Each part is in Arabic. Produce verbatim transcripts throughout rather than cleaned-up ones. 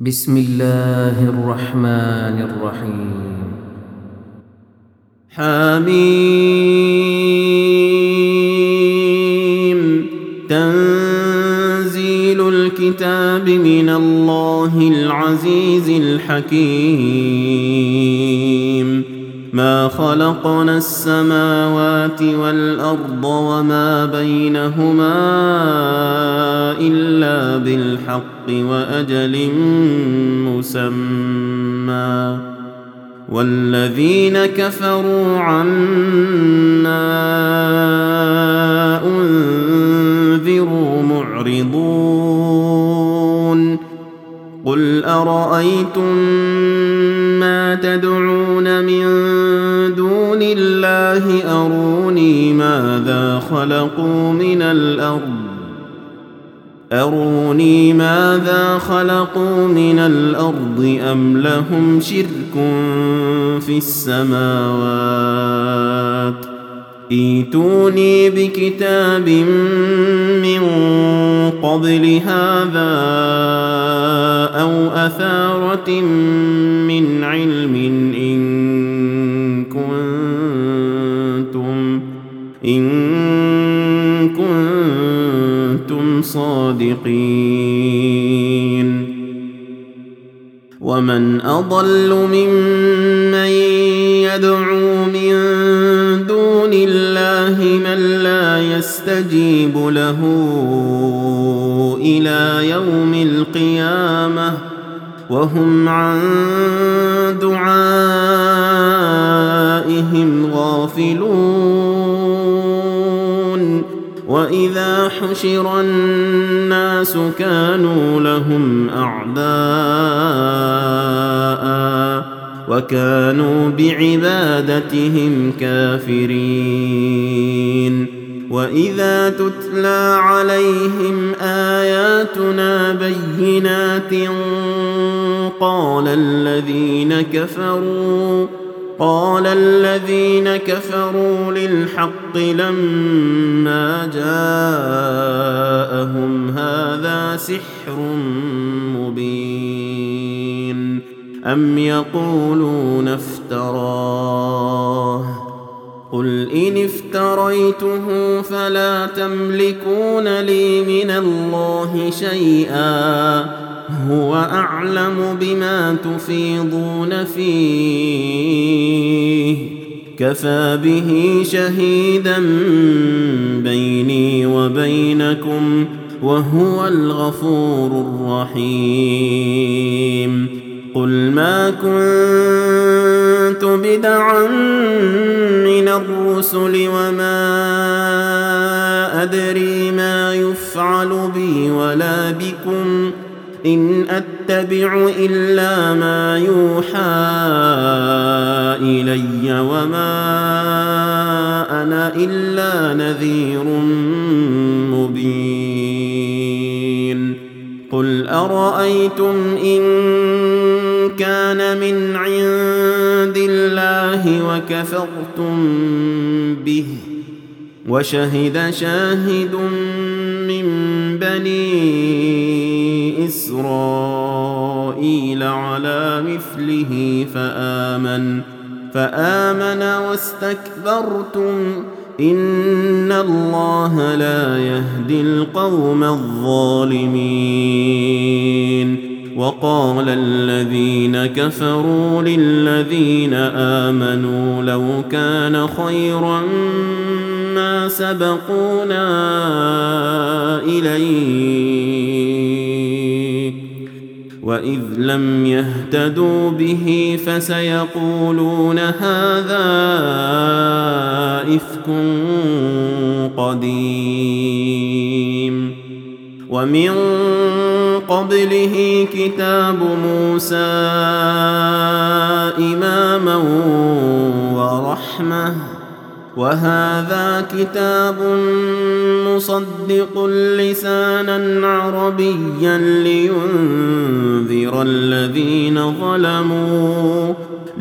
بسم الله الرحمن الرحيم. حميم. تنزيل الكتاب من الله العزيز الحكيم. ما خلقنا السماوات والأرض وما بينهما إلا بالحق وأجل مسمى، والذين كفروا عما أنذروا معرضون. قل أرأيتم ما تدعون من دون الله أروني ماذا خلقوا من الأرض أروني ماذا خلقوا من الأرض أم لهم شرك في السماوات. ائتوني بكتاب من قبل هذا أو أثارة من علم إن كنتم إن كنتم صادقين. ومن أضل ممن يدعو من دون الله من لا يستجيب له إلى يوم القيامة وهم عن دعائهم غافلون. وإذا حشر الناس كانوا لهم أعداء وكانوا بعبادتهم كافرين. وإذا تتلى عليهم آياتنا بينات قال الذين كفروا قال الذين كفروا للحق لما جاءهم هذا سحر مبين. أم يقولون افتراه قل إن افتريته فلا تملكون لي من الله شيئا هو أعلم بما تفيضون فيه كفى به شهيدا بيني وبينكم وهو الغفور الرحيم. قل ما كنت بدعا من الرسل وما أدري ما يفعل بي ولا بكم إن أتبع إلا ما يوحى إلي وما أنا إلا نذير مبين. قل أرأيتم إن كان من عند الله وكفرتم به وشهد شاهد من بني إسرائيل على مثله فآمن فآمن واستكبرتم إن الله لا يهدي القوم الظالمين. وقال الذين كفروا للذين آمنوا لو كان خيرا ما سبقونا إليه وإذ لم يهتدوا به فسيقولون هذا إفك قديم. ومن قبله كتاب موسى إماما ورحمة وهذا كتاب مصدق لسانا عربيا لينذر الذين ظلموا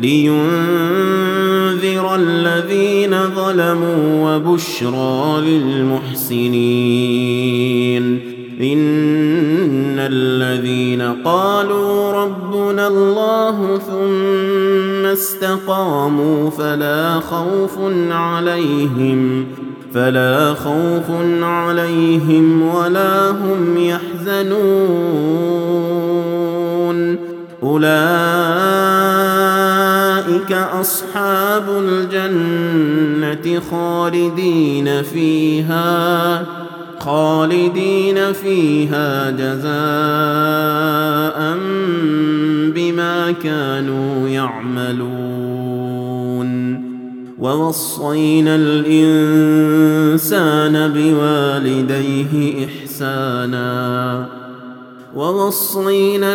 لينذر الذين ظلموا وبشرى للمحسنين. إن الذين قالوا ربنا الله ثم استقاموا فلا خوف عليهم فلا خوف عليهم ولا هم يحزنون أولئك أصحاب الجنة خالدين فيها خالدين فيها جزاء بما كانوا يعملون ووصينا الإنسان بوالديه إحسانا ووصينا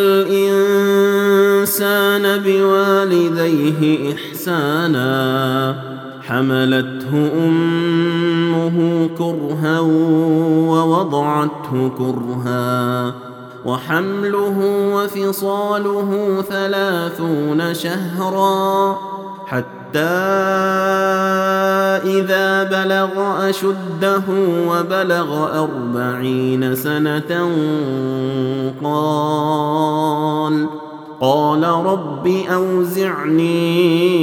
الإنسان بوالديه إحسانا حملته أمه كرها ووضعته كرها وحمله وفصاله ثلاثون شهرا حتى إذا بلغ أشده وبلغ أربعين سنة قال قال رب أوزعني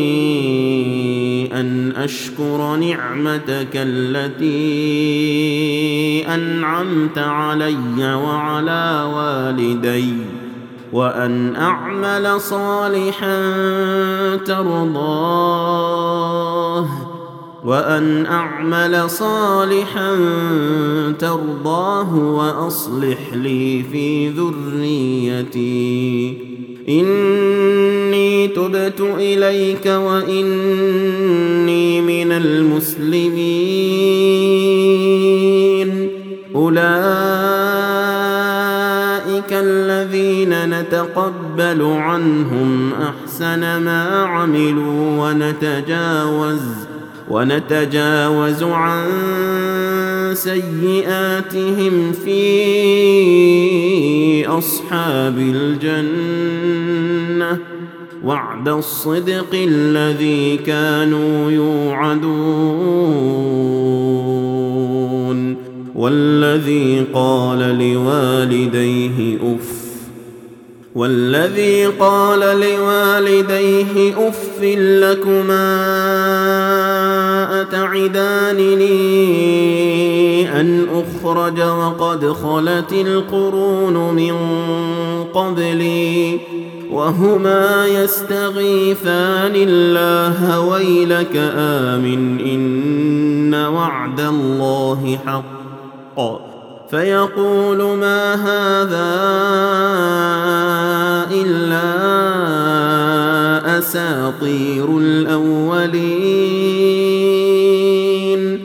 أن أشكر نعمتك التي أنعمت علي وعلى والدي وأن أعمل صالحا ترضاه وأن أعمل صالحا ترضاه وأصلح لي في ذريتي إني تبت إليك وإني من المسلمين أولئك الذين نتقبل عنهم أحسن ما عملوا ونتجاوز ونتجاوز عن سيئاتهم في أصحاب الجنة وعد الصدق الذي كانوا يوعدون والذي قال لوالديه أف والذي قال لوالديه أف لكما أتعدانني أن أخرج وقد خلت القرون من قبلي وهما يستغيثان الله ويلك آمن إن وعد الله حق فيقول ما هذا إلا أساطير الأولين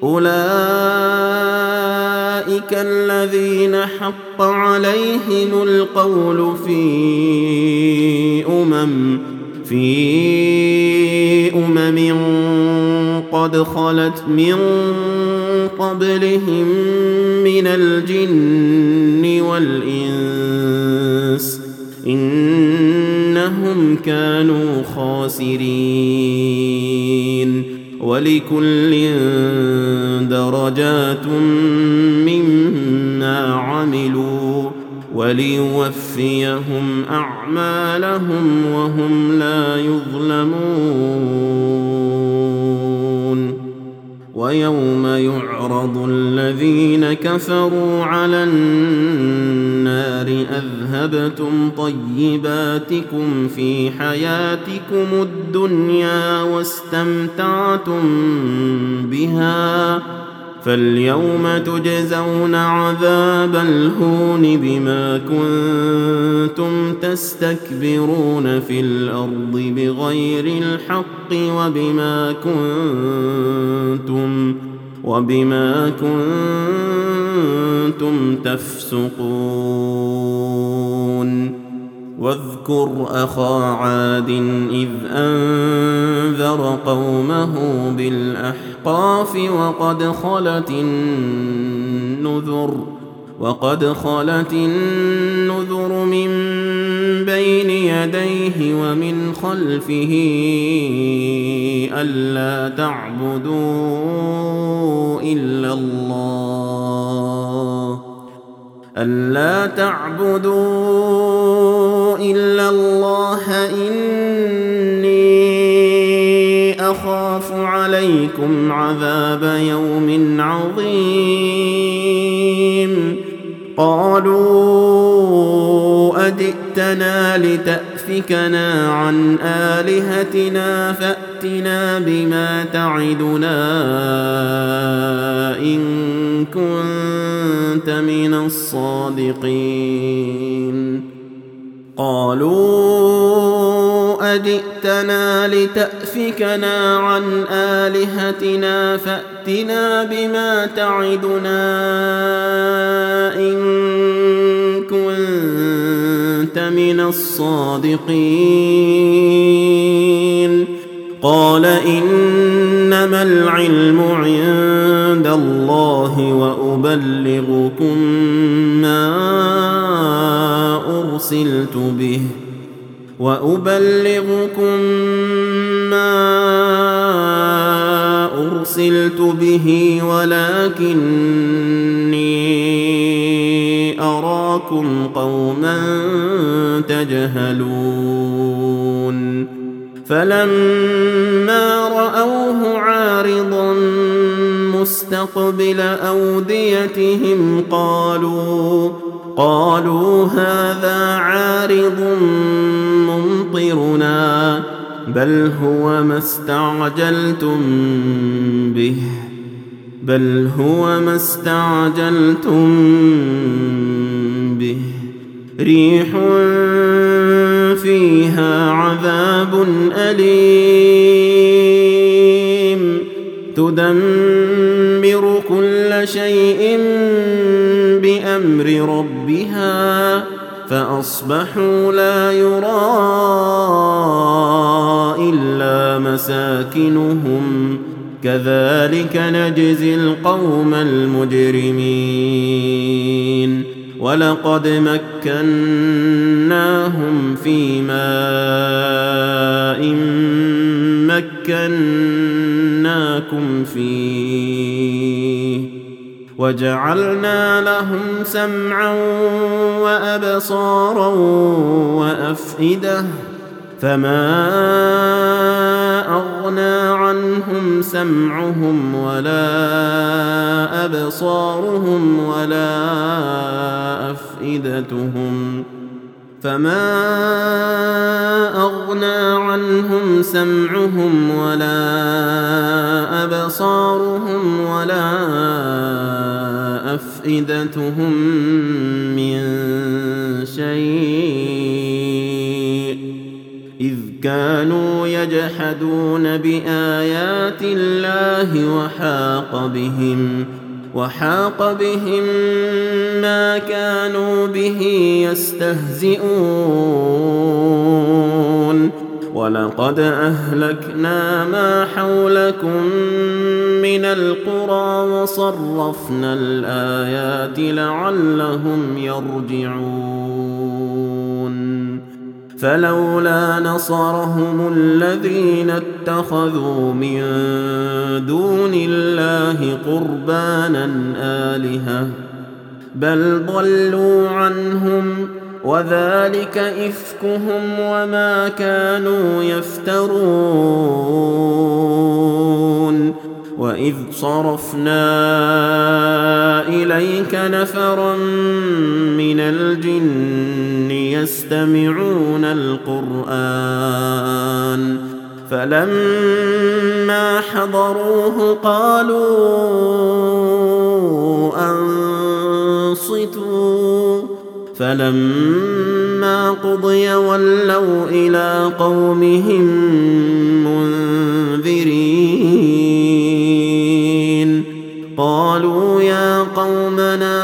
أولئك الذين حق عليهم القول في أمم في أمم قد خلت من قبلهم من الجن والإنس إنهم كانوا خاسرين ولكل درجات مما عملوا وليوفيهم أعمالهم وهم لا يظلمون ويوم يعرض الذين كفروا على النار أذهبتم طيباتكم في حياتكم الدنيا واستمتعتم بها فاليوم تجزون عذاب الهون بما كنتم تستكبرون في الأرض بغير الحق وبما كنتم وبما كنتم تفسقون واذكر أخا عاد إذ أنذر قومه بالأحقاف وقد خلت النذر وقد خلت النذر من بين يديه ومن خلفه ألا تعبدوا إلا الله ألا تعبدوا عليكم عذاب يوم عظيم قالوا أجئتنا لتأفكنا عن آلهتنا فأتنا بما تعدنا إن كنت من الصادقين قالوا أجئتنا لتأفكنا عن آلهتنا فأتنا بما تعدنا إن كنت من الصادقين قال إنما العلم عند الله وأبلغكم ما أرسلت به وأبلغكم ما أرسلت به ولكني أراكم قوما تجهلون فلما رأوه عارضا مستقبل أوديتهم قالوا قالوا هذا عارض ممطرنا بل هو ما استعجلتم به بل هو ما استعجلتم به ريح فيها عذاب أليم تدمر كل شيء بأمر ربها فأصبحوا لا يرى إلا مساكنهم كذلك نجزي القوم المجرمين ولقد مكناهم في ماء مكناكم فيه وجعلنا لهم سمعا وأبصارا وأفئدة فما أغنى عنهم سمعهم ولا أبصارهم ولا أفئدتهم فما أغنى عنهم سمعهم ولا أبصارهم ولا أفئدتهم من شيء إذ كانوا يجحدون بآيات الله وحاق بهم وحاق بهم ما كانوا به يستهزئون ولقد أهلكنا ما حولكم من القرى وصرفنا الآيات لعلهم يرجعون فلولا نصرهم الذين اتخذوا من دون الله قربانا آلهة بل ضلوا عنهم وذلك إفكهم وما كانوا يفترون وإذ صرفنا إليك نفرا من الجن يستمعون القرآن فلما حضروه قالوا أنصتوا فلما قضي ولوا إلى قومهم منذرين قالوا يا قومنا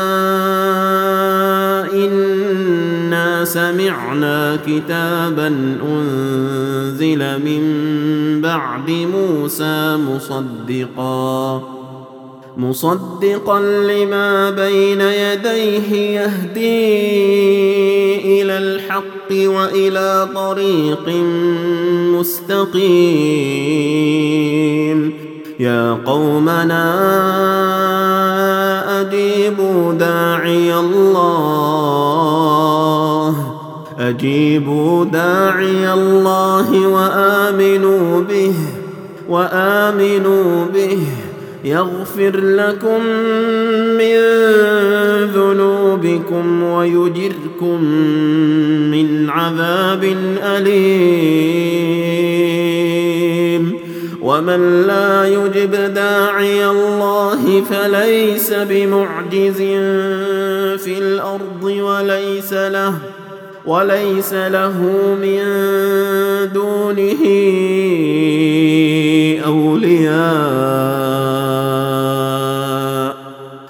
إنا سمعنا كتابا أنزل من بعد موسى مصدقا مصدقا لما بين يديه يهدي إلى الحق وإلى طريق مستقيم يا قومنا أجيبوا داعي الله أجيبوا داعي الله وآمنوا به وآمنوا به يغفر لكم من ذنوبكم ويجركم من عذاب أليم ومن لا يجب داعي الله فليس بمعجز في الأرض وليس له وليس له من دونه أولياء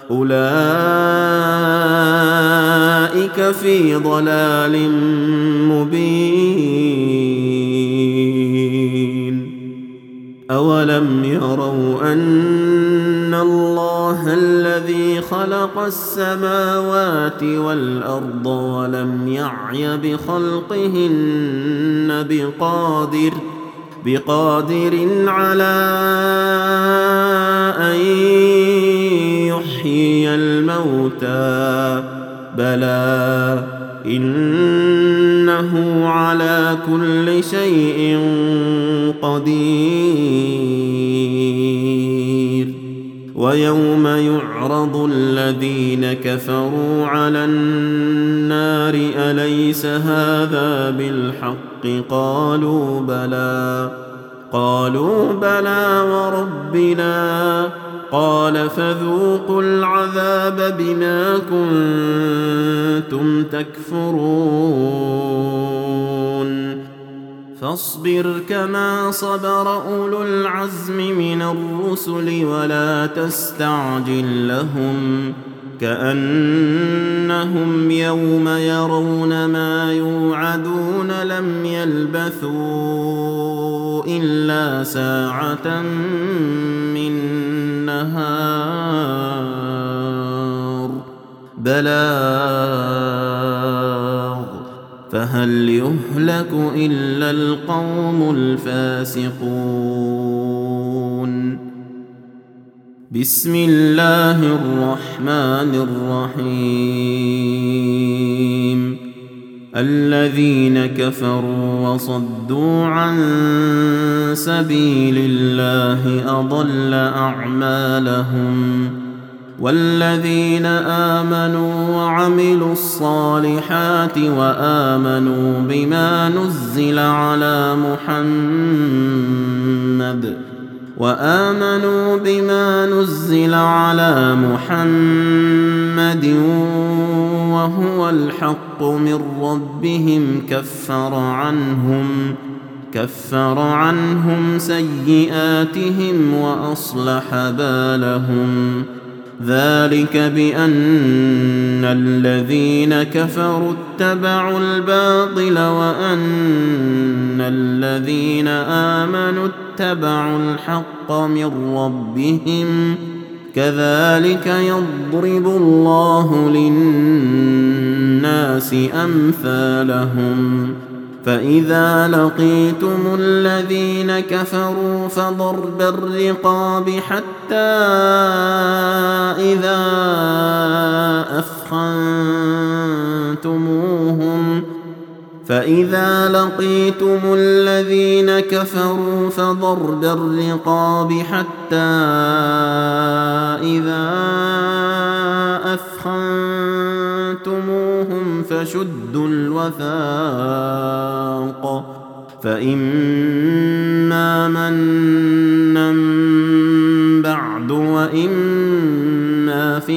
أولئك في ضلال مبين أولم يروا أن الله الذي خلق السماوات والأرض ولم يعي بخلقهن بقادر بقادر على أن يحيي الموتى بلى إنه على كل شيء قدير ويوم يعرض الذين كفروا على النار أليس هذا بالحق قالوا بلى قالوا بلى وربنا قال فذوقوا العذاب بما كنتم تكفرون فاصبر كما صبر أولو العزم من الرسل ولا تستعجل لهم كأنهم يوم يرون ما يوعدون لم يلبثوا إلا ساعة من نهار بلاغ فهل يهلك إلا القوم الفاسقون بسم الله الرحمن الرحيم الذين كفروا وصدوا عن سبيل الله أضل أعمالهم والذين آمنوا وعملوا الصالحات وآمنوا بما نزل على محمد وآمنوا بما نزل على محمد وهو الحق من ربهم كفر عنهم كفر عنهم سيئاتهم وأصلح بالهم ذلك بأن الذين كفروا اتبعوا الباطل وأن الذين آمنوا اتبعوا الحق من ربهم كذلك يضرب الله للناس أمثالهم فإذا لقيتم الذين كفروا فضرب الرقاب حتى إذا أثخنتموهم فإذا لقيتم الذين كفروا فضرب الرقاب حتى إذا أثخنتموهم فشدوا الوثاق فإما منا بعد وإما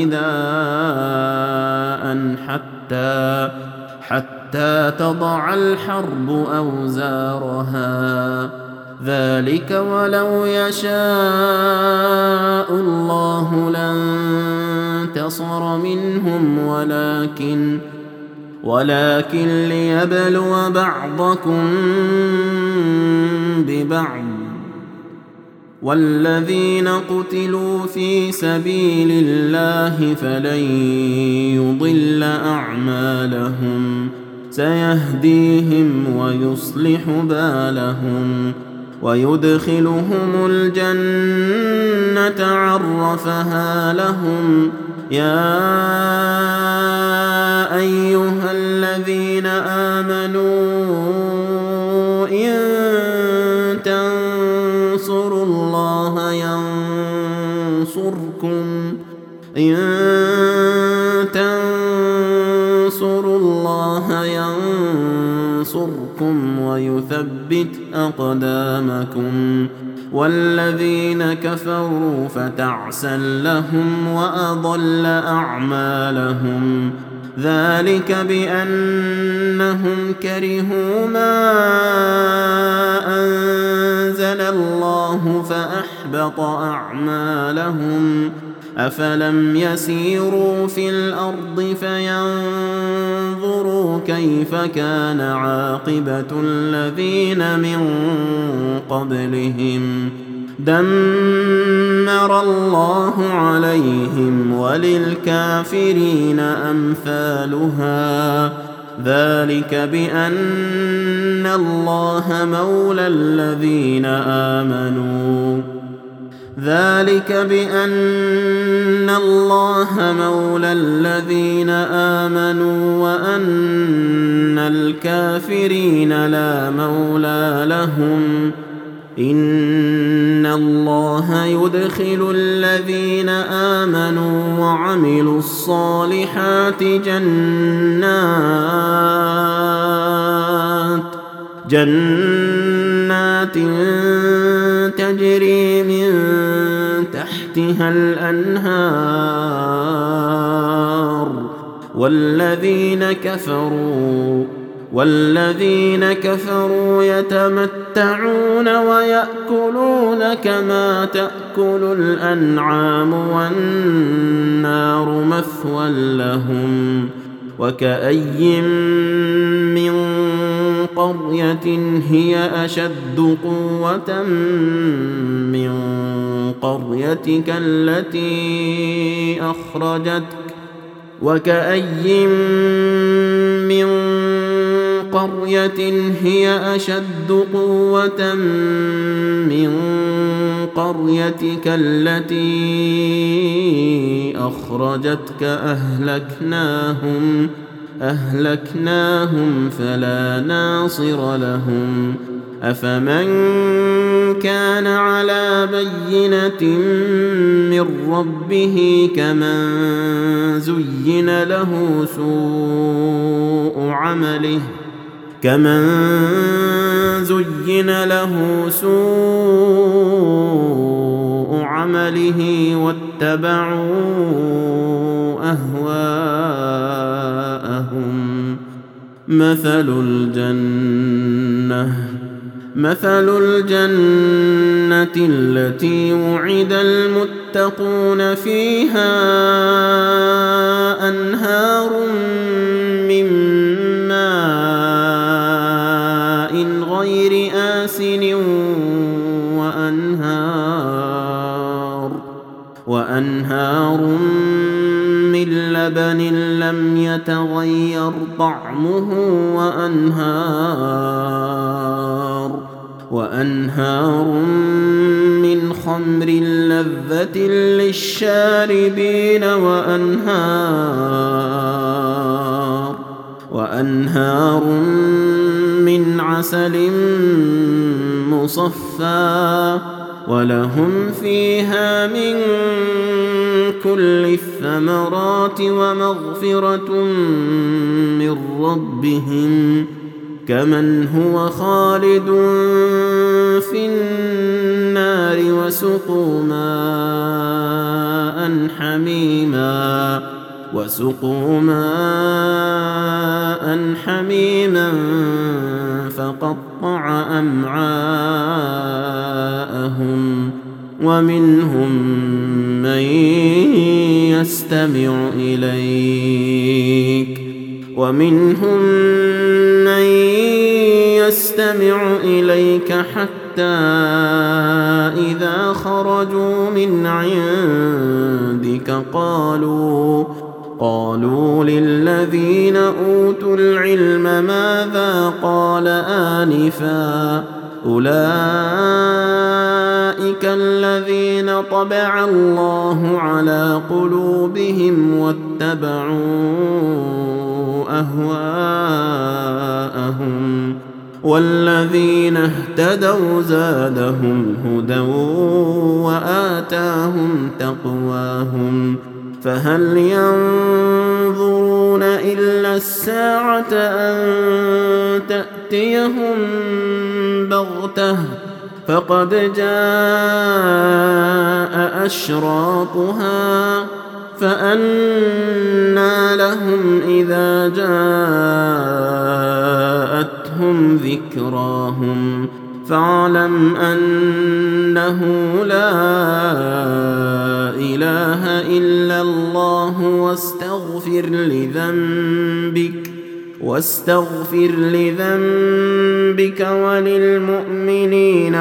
فداء حتى حتى تضع الحرب أوزارها ذلك ولو يشاء الله لانتصر منهم ولكن ولكن ليبلو بعضكم ببعض والذين قتلوا في سبيل الله فلن يضل أعمالهم سيهديهم ويصلح بالهم ويدخلهم الجنة عرفها لهم يا أيها الذين آمنوا إن تنصروا ينصركم إن تنصروا الله ينصركم ويثبت أقدامكم والذين كفروا فتعسا لهم وأضل أعمالهم ذلك بأنهم كرهوا ما أنزل الله فأحبط أعمالهم أفلم يسيروا في الأرض فينظروا كيف كان عاقبة الذين من قبلهم دمر الله عليهم وللكافرين أمثالها ذلك بأن الله مولى الذين آمنوا ذلك بأن الله مولى الذين آمنوا وأن الكافرين لا مولى لهم إن الله يدخل الذين آمنوا وعملوا الصالحات جنات جنات تجري من تحتها الأنهار والذين كفروا والذين كفروا يتمتعون ويأكلون كما تأكل الأنعام والنار مثوى لهم وكأي من قرية هي أشد قوة من قريتك التي أخرجتك وكأي من قرية هي أشد قوة من قريتك التي أخرجتك أهلكناهم أهلكناهم فلا ناصر لهم أفمن كان على بينة من ربه كمن زين له سوء عمله كمن زين له سوء عمله واتبعوا أهواءهم مثل الجنة مثل الجنة التي وعد المتقون فيها أنهار من ماء غير آسن وأنهار وأنهار من لبن لم يتغير طعمه وأنهار وأنهار من خمر لذة للشاربين وأنهار وأنهار من عسل مصفى ولهم فيها من كل الثمرات ومغفرة من ربهم كمن هو خالد في النار وسقوا ماء حميما وسقوا ماء حميما فقطع أمعاءهم ومنهم من يستمع إليك ومنهم من يستمع إليك حتى إذا خرجوا من عندك قالوا قالوا للذين أوتوا العلم ماذا قال آنفا أولئك الذين طبع الله على قلوبهم واتبعوا أهواءهم والذين اهتدوا زادهم هدى وآتاهم تقواهم فهل ينظرون إلا الساعة أن تأتيهم بغتة فقد جاء أشراطها فأنى لهم إذا جاءتهم ذكراهم فاعلم أنه لا إله إلا الله واستغفر لذنبك واستغفر لذنبك وللمؤمنين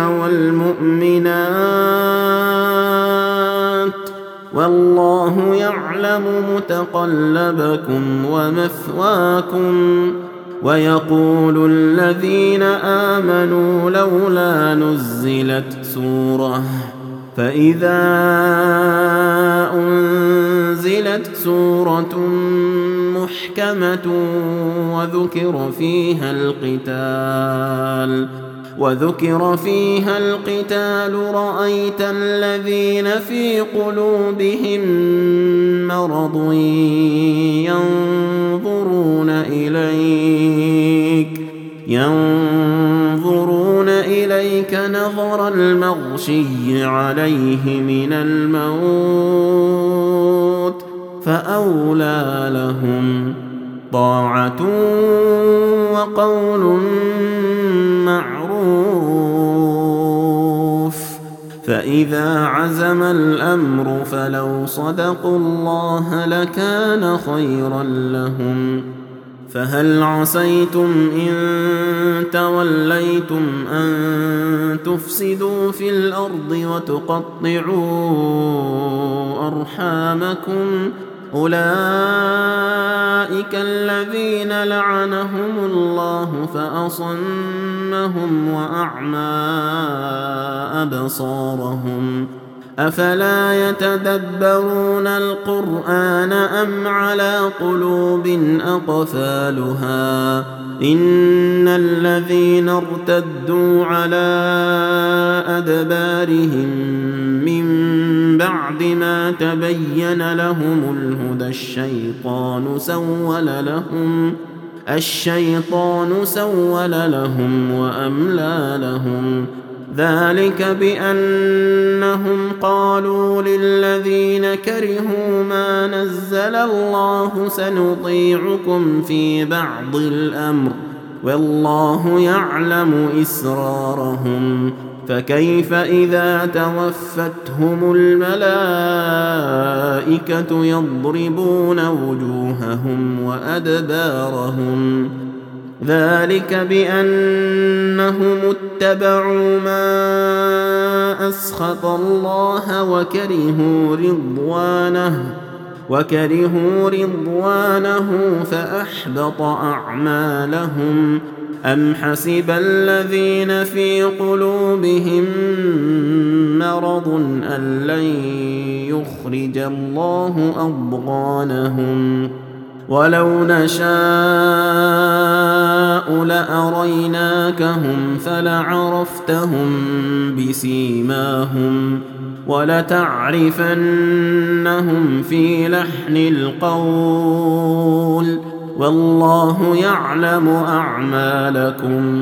والمؤمنات والله يعلم متقلبكم ومثواكم. ويقول الذين آمنوا لولا نزلت سورة فإذا أنزلت سورة محكمة وذكر فيها القتال وذكر فيها القتال رأيت الذين في قلوبهم مرض ينظرون إليك ينظرون إليك نظر المغشي عليه من الموت فأولى لهم طاعة وقول معروف. فإذا عزم الأمر فلو صدقوا الله لكان خيرا لهم. فهل عسيتم إن توليتم أن تفسدوا في الأرض وتقطعوا أرحامكم أولئك الذين لعنهم الله فأصمهم وأعمى أبصارهم أفلا يتدبرون القرآن أم على قلوب أقفالها إن الذين ارتدوا على أدبارهم من بعد ما تبين لهم الهدى الشيطان سول لهم الشيطان سول لهم وأملى لهم ذلك بأنهم قالوا للذين كرهوا ما نزل الله سنطيعكم في بعض الأمر والله يعلم إسرارهم فكيف إذا توفتهم الملائكة يضربون وجوههم وأدبارهم ذلك بأنهم اتبعوا ما أسخط الله وكرهوا رضوانه وكرهوا رضوانه فأحبط أعمالهم أم حسب الذين في قلوبهم مرض أن لن يخرج الله أضغانهم ولو نشاء لأريناكهم فلعرفتهم بسيماهم ولتعرفنهم في لحن القول والله يعلم أعمالكم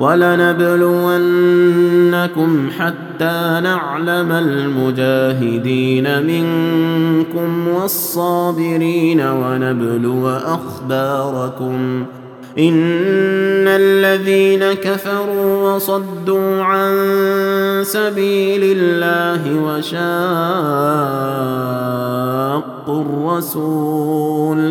ولنبلونكم حتى نعلم المجاهدين منكم والصابرين ونبلو أخباركم إن الذين كفروا وصدوا عن سبيل الله وشاقوا الرسول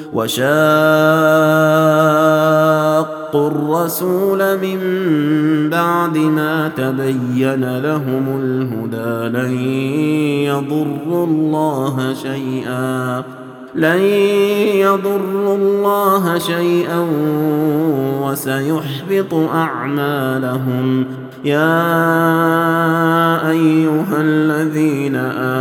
وشاقوا الرسول من بعد ما تبين لهم الهدى لن يضروا الله شيئا لن يضروا الله شيئا وسيحبط أعمالهم يا أيها الذين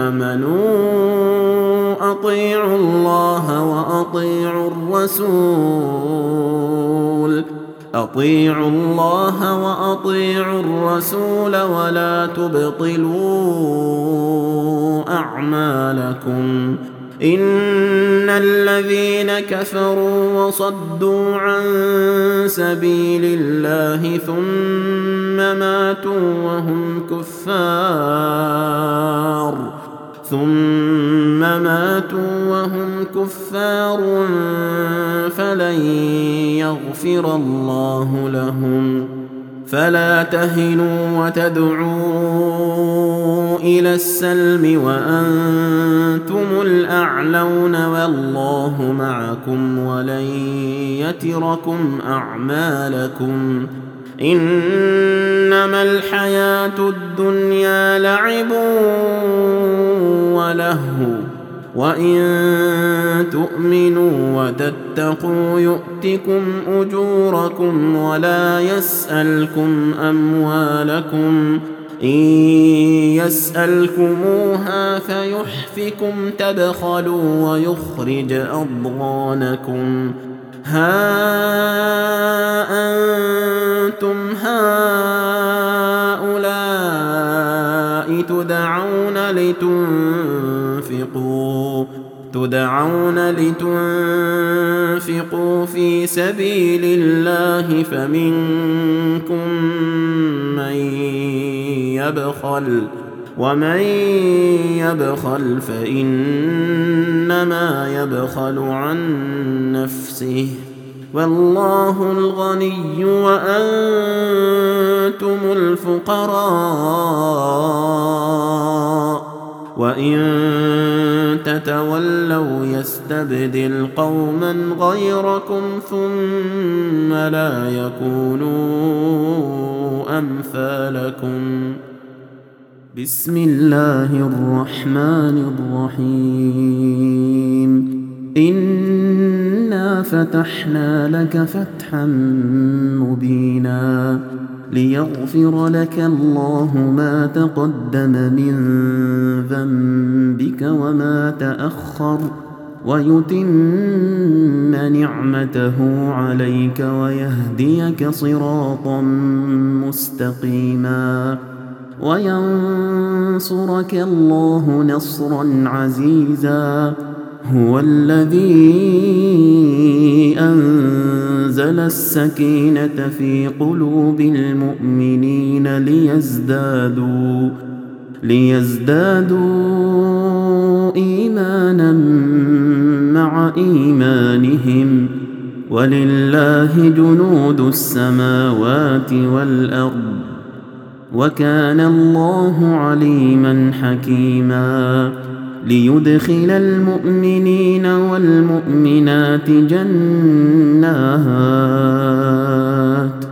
آمنوا أطيعوا الله وأطيعوا الرسول أطيعوا الله وأطيعوا الرسول ولا تبطلوا أعمالكم إن الذين كفروا وصدوا عن سبيل الله ثم ماتوا وهم كفار ثم ماتوا وهم كفار فلن يغفر الله لهم فلا تهنوا وتدعوا إلى السلم وأنتم الأعلون والله معكم ولن يتركم أعمالكم إنما الحياة الدنيا لعب ولهو وإن تؤمنوا وتتقوا يؤتكم أجوركم ولا يسألكم أموالكم إن يسألكموها فيحفكم تبخلوا ويخرج أضغانكم ها أنتم هؤلاء تدعون لتنفقوا تدعون لتنفقوا في سبيل الله فمنكم من يبخل ومن يبخل فإنما يبخل عن نفسه والله الغني وأنتم الفقراء وإن تتولوا يستبدل قوما غيركم ثم لا يكونوا أمثالكم بسم الله الرحمن الرحيم إنا فتحنا لك فتحا مبينا ليغفر لك الله ما تقدم من ذنبك وما تأخر ويتم نعمته عليك ويهديك صراطا مستقيما وينصرك الله نصرا عزيزا هو الذي أنزل السكينة في قلوب المؤمنين ليزدادوا ليزدادوا إيمانا مع إيمانهم ولله جنود السماوات والأرض وكان الله عليما حكيما ليدخل المؤمنين والمؤمنات جنات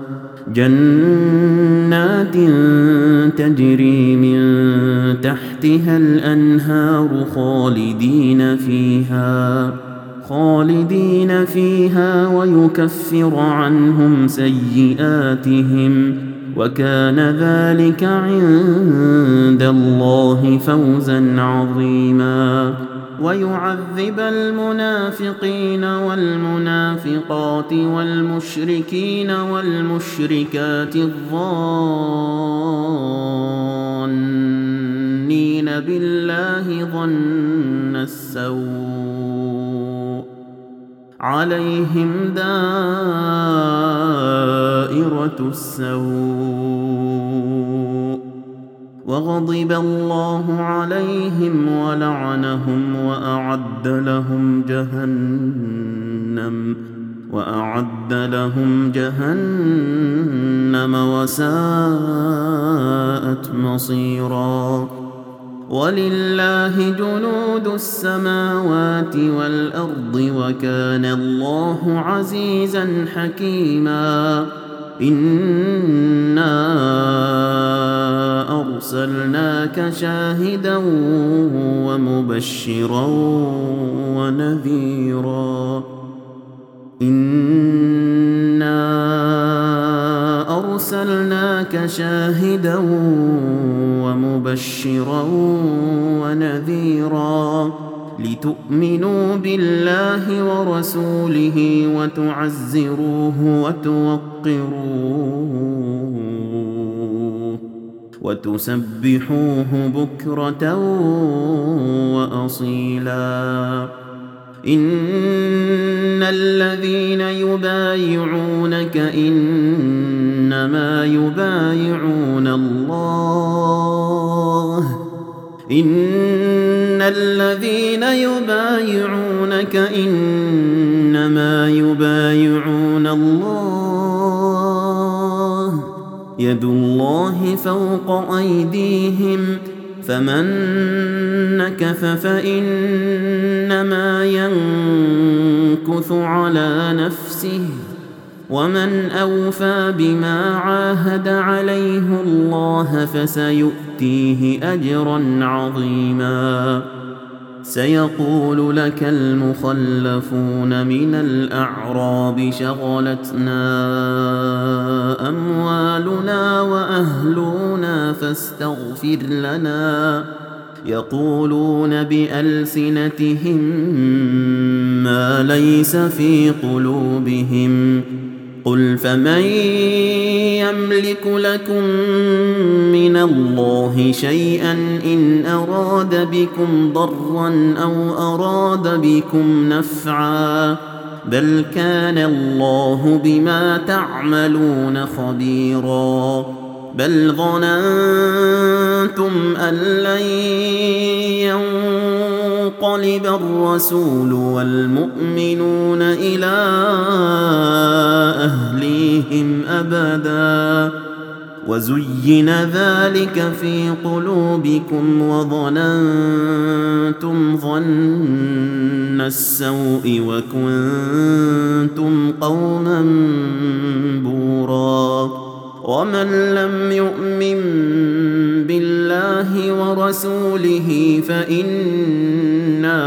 جنات تجري من تحتها الأنهار خالدين فيها خالدين فيها ويكفر عنهم سيئاتهم وكان ذلك عند الله فوزا عظيما ويعذب المنافقين والمنافقات والمشركين والمشركات الظانين بالله ظن السوء عليهم دائرة السوء وغضب الله عليهم ولعنهم وأعد لهم جهنم وأعد لهم جهنم وساءت مصيرا ولله جنود السماوات والأرض وكان الله عزيزا حكيما إنا أرسلناك شاهدا ومبشرا ونذيرا إنا أرسلناك شاهدا ومبشرا ونذيرا لتؤمنوا بالله ورسوله وتعزروه وتوقروه وتسبحوه بكرة وأصيلا إن الذين يبايعونك إنما يبايعون الله إن الذين يبايعونك إنما يبايعون الله يد الله فوق أيديهم فمن نكث فإنما ينكث على نفسه ومن أوفى بما عاهد عليه الله فسيؤتيه أجرا عظيما سيقول لك المخلفون من الأعراب شغلتنا أموالنا وأهلنا فاستغفر لنا يقولون بألسنتهم ما ليس في قلوبهم قل فمن يملك لكم من الله شيئا إن أراد بكم ضرا أو أراد بكم نفعا بل كان الله بما تعملون خبيرا بل ظننتم أن لن ينقلب الرسول والمؤمنون إلى أهليهم أبدا وزين ذلك في قلوبكم وظننتم ظن السوء وكنتم قوما بورا ومن لم يؤمن بالله ورسوله فإنا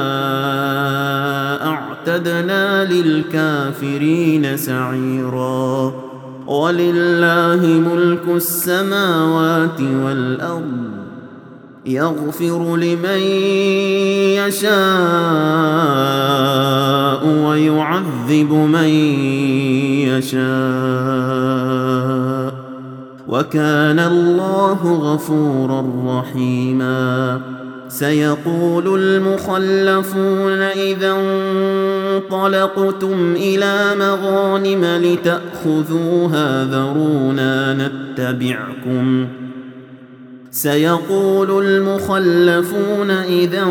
أعتدنا للكافرين سعيرا ولله ملك السماوات والأرض يغفر لمن يشاء ويعذب من يشاء وكان الله غفورا رحيما سيقول المخلفون إذا انطلقتم إلى مغانم لتأخذوها ذرونا نتبعكم سيقول المخلفون إذا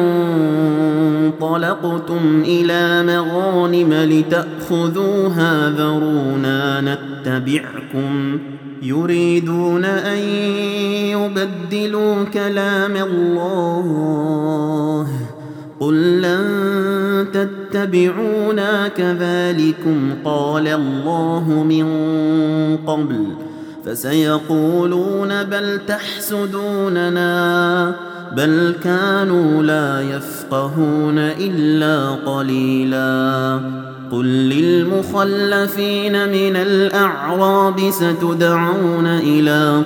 انطلقتم إلى مغانم لتأخذوها ذرونا نتبعكم يريدون أن يبدلوا كلام الله قل لن تتبعونا كذلكم قال الله من قبل فسيقولون بل تحسدوننا بل كانوا لا يفقهون إلا قليلا قل للمخلفين من الأعراب ستدعون إلى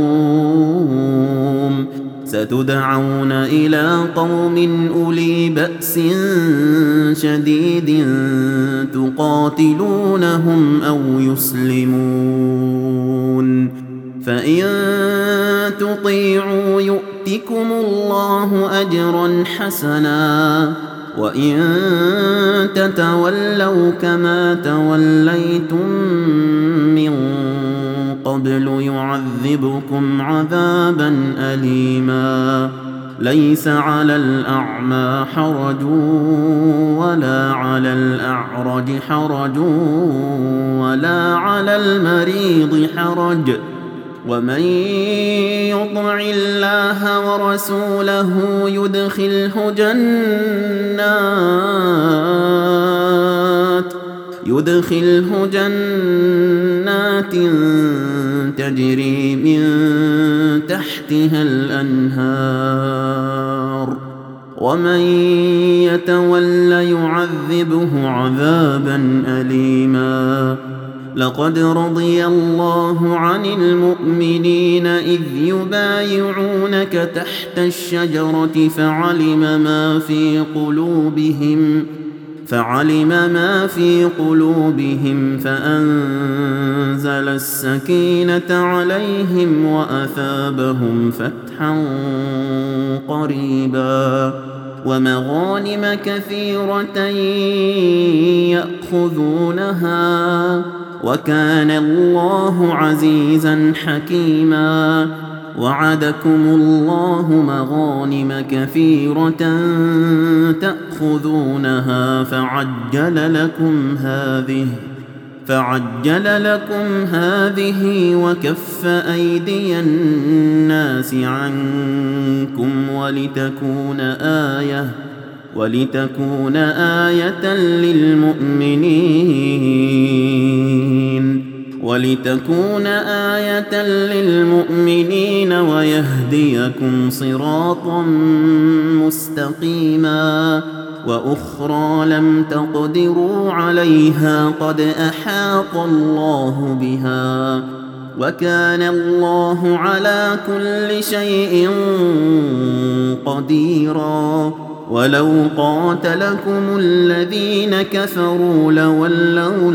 قوم ستدعون إلى قوم أولي بأس شديد تقاتلونهم أو يسلمون فإن تطيعوا يؤتكم الله أجرا حسنا وإن تتولوا كما توليتم من قبل يعذبكم عذابا أليما ليس على الأعمى حرج ولا على الأعرج حرج ولا على المريض حرج ومن يطع الله ورسوله يدخله جنات يدخله جنات تجري من تحتها الأنهار ومن يتول يعذبه عذابا أليما لقد رضي الله عن المؤمنين إذ يبايعونك تحت الشجرة فعلم ما في قلوبهم فعلم ما في قلوبهم فأنزل السكينة عليهم وأثابهم فتحا قريبا ومغانم كثيرة يأخذونها وكان الله عزيزا حكيما وعدكم الله مغانم كثيرة تأخذونها فعجل لكم هذه فعجل لكم هذه وكف أيدي الناس عنكم ولتكون آية ولتكون آية للمؤمنين ولتكون آية للمؤمنين ويهديكم صراطا مستقيما وأخرى لم تقدروا عليها قد أحاط الله بها وكان الله على كل شيء قديرا ولو قاتلكم الذين كفروا لولوا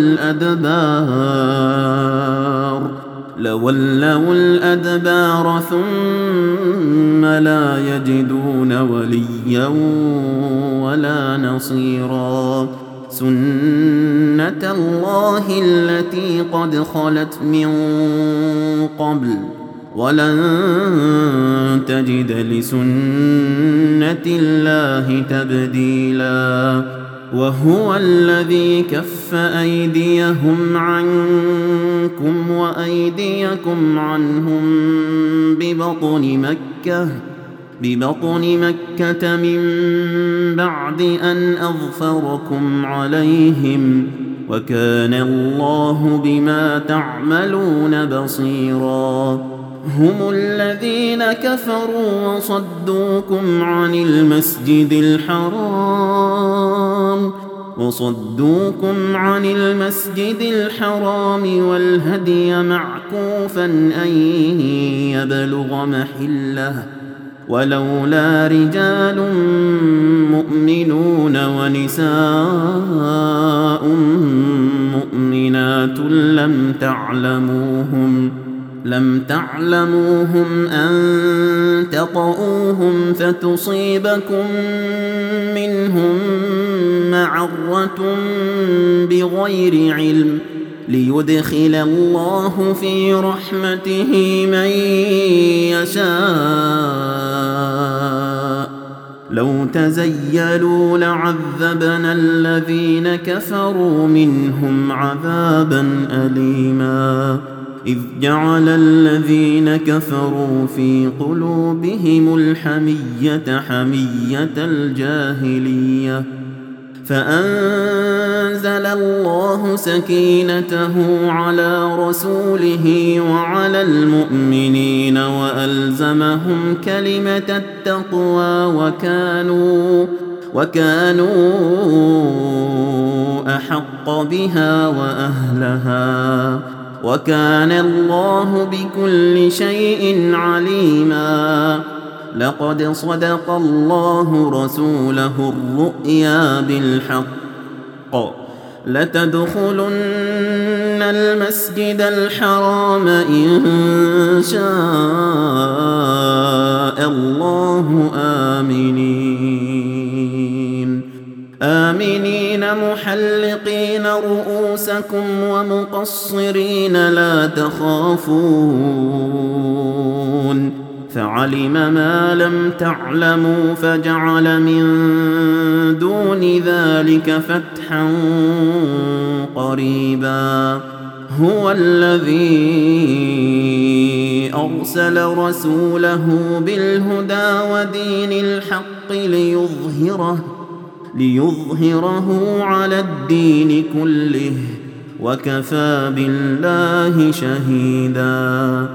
الأدبار لولوا الأدبار ثم لا يجدون وليا ولا نصيرا سنة الله التي قد خلت من قبل ولن تجد لسنة الله تبديلا وهو الذي كف أيديهم عنكم وأيديكم عنهم ببطن مكة ببطن مكة من بعد أن أظفركم عليهم وكان الله بما تعملون بصيرا هم الذين كفروا وصدوكم عن المسجد الحرام وصدوكم عن المسجد الحرام والهدي معكوفا أن يبلغ محله ولولا رجال مؤمنون ونساء مؤمنات لم تعلموهم لم تعلموهم أن تطؤوهم فتصيبكم منهم معرة بغير علم ليدخل الله في رحمته من يشاء لو تزيلوا لعذبنا الذين كفروا منهم عذابا أليما إذ جعل الذين كفروا في قلوبهم الحمية حمية الجاهلية فأنزل الله سكينته على رسوله وعلى المؤمنين وألزمهم كلمة التقوى وكانوا وكانوا أحق بها وأهلها وكان الله بكل شيء عليما لقد صدق الله رسوله الرؤيا بالحق لتدخلن المسجد الحرام إن شاء الله آمنين آمنين محلقين رؤوسكم ومقصرين لا تخافون فعلم ما لم تعلموا فجعل من دون ذلك فتحا قريبا هو الذي أرسل رسوله بالهدى ودين الحق ليظهره ليظهره على الدين كله وكفى بالله شهيدا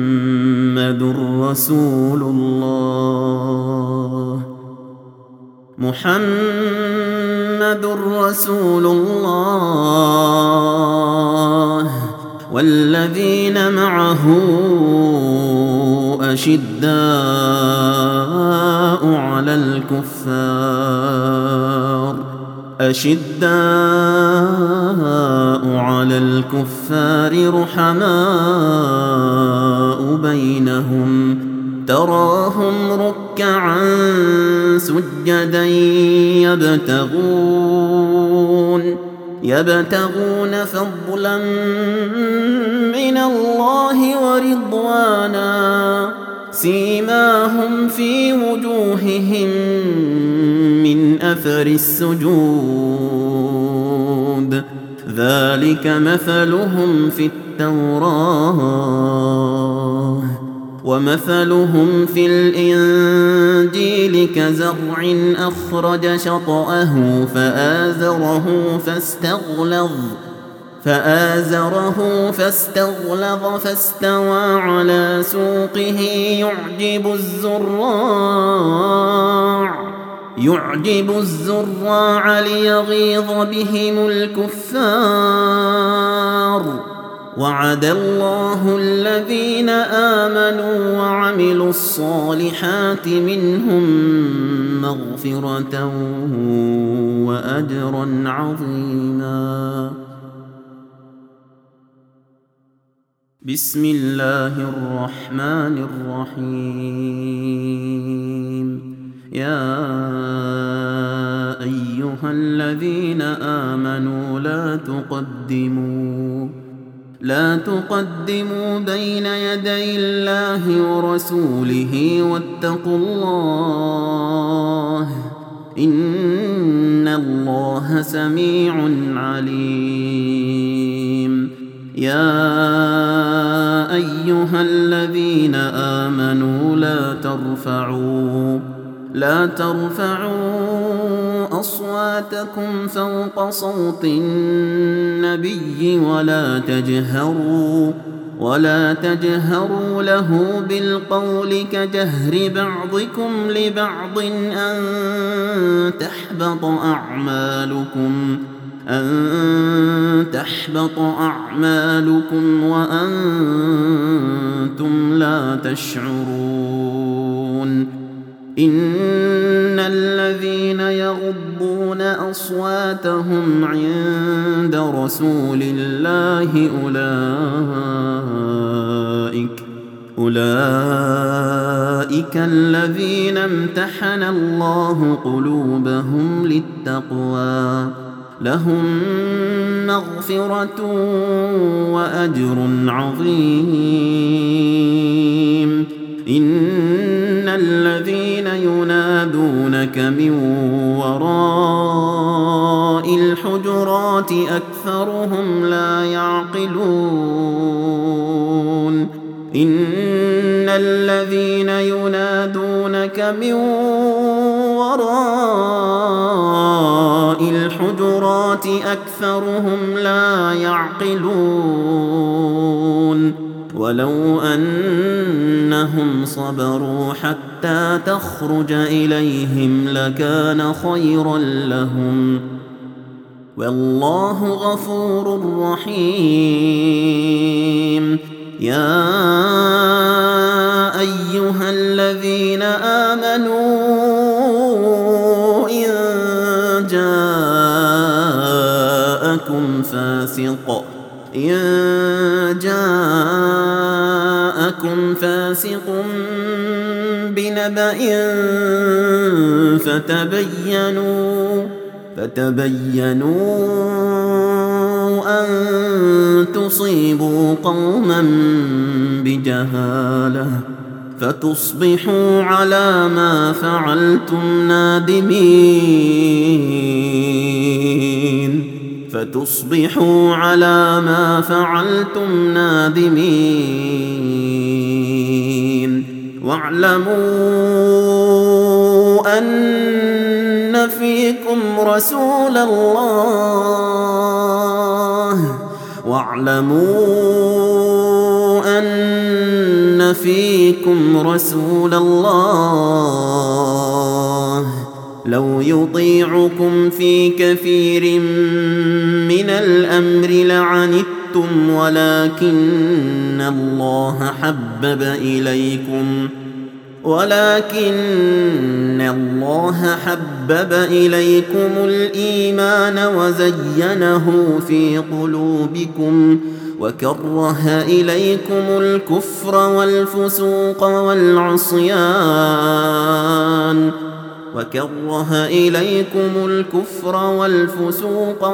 محمد رسول الله محمد رسول الله والذين معه أشداء على الكفار أشداء على الكفار رحماء بينهم تراهم ركعا سجدا يبتغون يبتغون فضلا من الله ورضوانا سيماهم في وجوههم من أثر السجود ذلك مثلهم في التوراة ومثلهم في الإنجيل كزرع أخرج شطأه فآزره فاستغلظ فآزره فاستغلظ فاستوى على سوقه يعجب الزراع يعجب الزراع ليغيظ بهم الكفار وعد الله الذين آمنوا وعملوا الصالحات منهم مغفرة وأجرا عظيما. بسم الله الرحمن الرحيم. يا أيها الذين آمنوا لا تقدموا لا تقدموا بين يدي الله ورسوله واتقوا الله إن الله سميع عليم. يا أيها الذين آمنوا لا ترفعوا لا ترفعوا أصواتكم فوق صوت النبي ولا تجهروا ولا تجهروا له بالقول كجهر بعضكم لبعض أن تحبط أعمالكم أن تحبط أعمالكم وأنتم لا تشعرون. إن الذين يغضون أصواتهم عند رسول الله أولئك أولئك الذين امتحن الله قلوبهم للتقوى لهم مغفرة وأجر عظيم. إن الذين ينادونك من وراء الحجرات أكثرهم لا يعقلون. إن الذين ينادونك من وراء الحجرات أكثرهم لا يعقلون. ولو أنهم صبروا حتى تخرج إليهم لكان خيرا لهم والله غفور رحيم. يا أيها الذين آمنوا إن جاءكم فاسق إن جاءكم فاسق بنبأ فتبينوا فتبينوا أن تصيبوا قوما بجهالة فتصبحوا على ما فعلتم نادمين فتصبحوا على ما فعلتم نادمين. واعلموا أن فيكم رسول الله واعلموا أن فيكم رسول الله لو يطيعكم في كثير من الأمر لعنتم ولكن الله حبب إليكم ولكن الله حبب إليكم الإيمان وزينه في قلوبكم وكره إليكم الكفر والفسوق والعصيان وكره إليكم الكفر والفسوق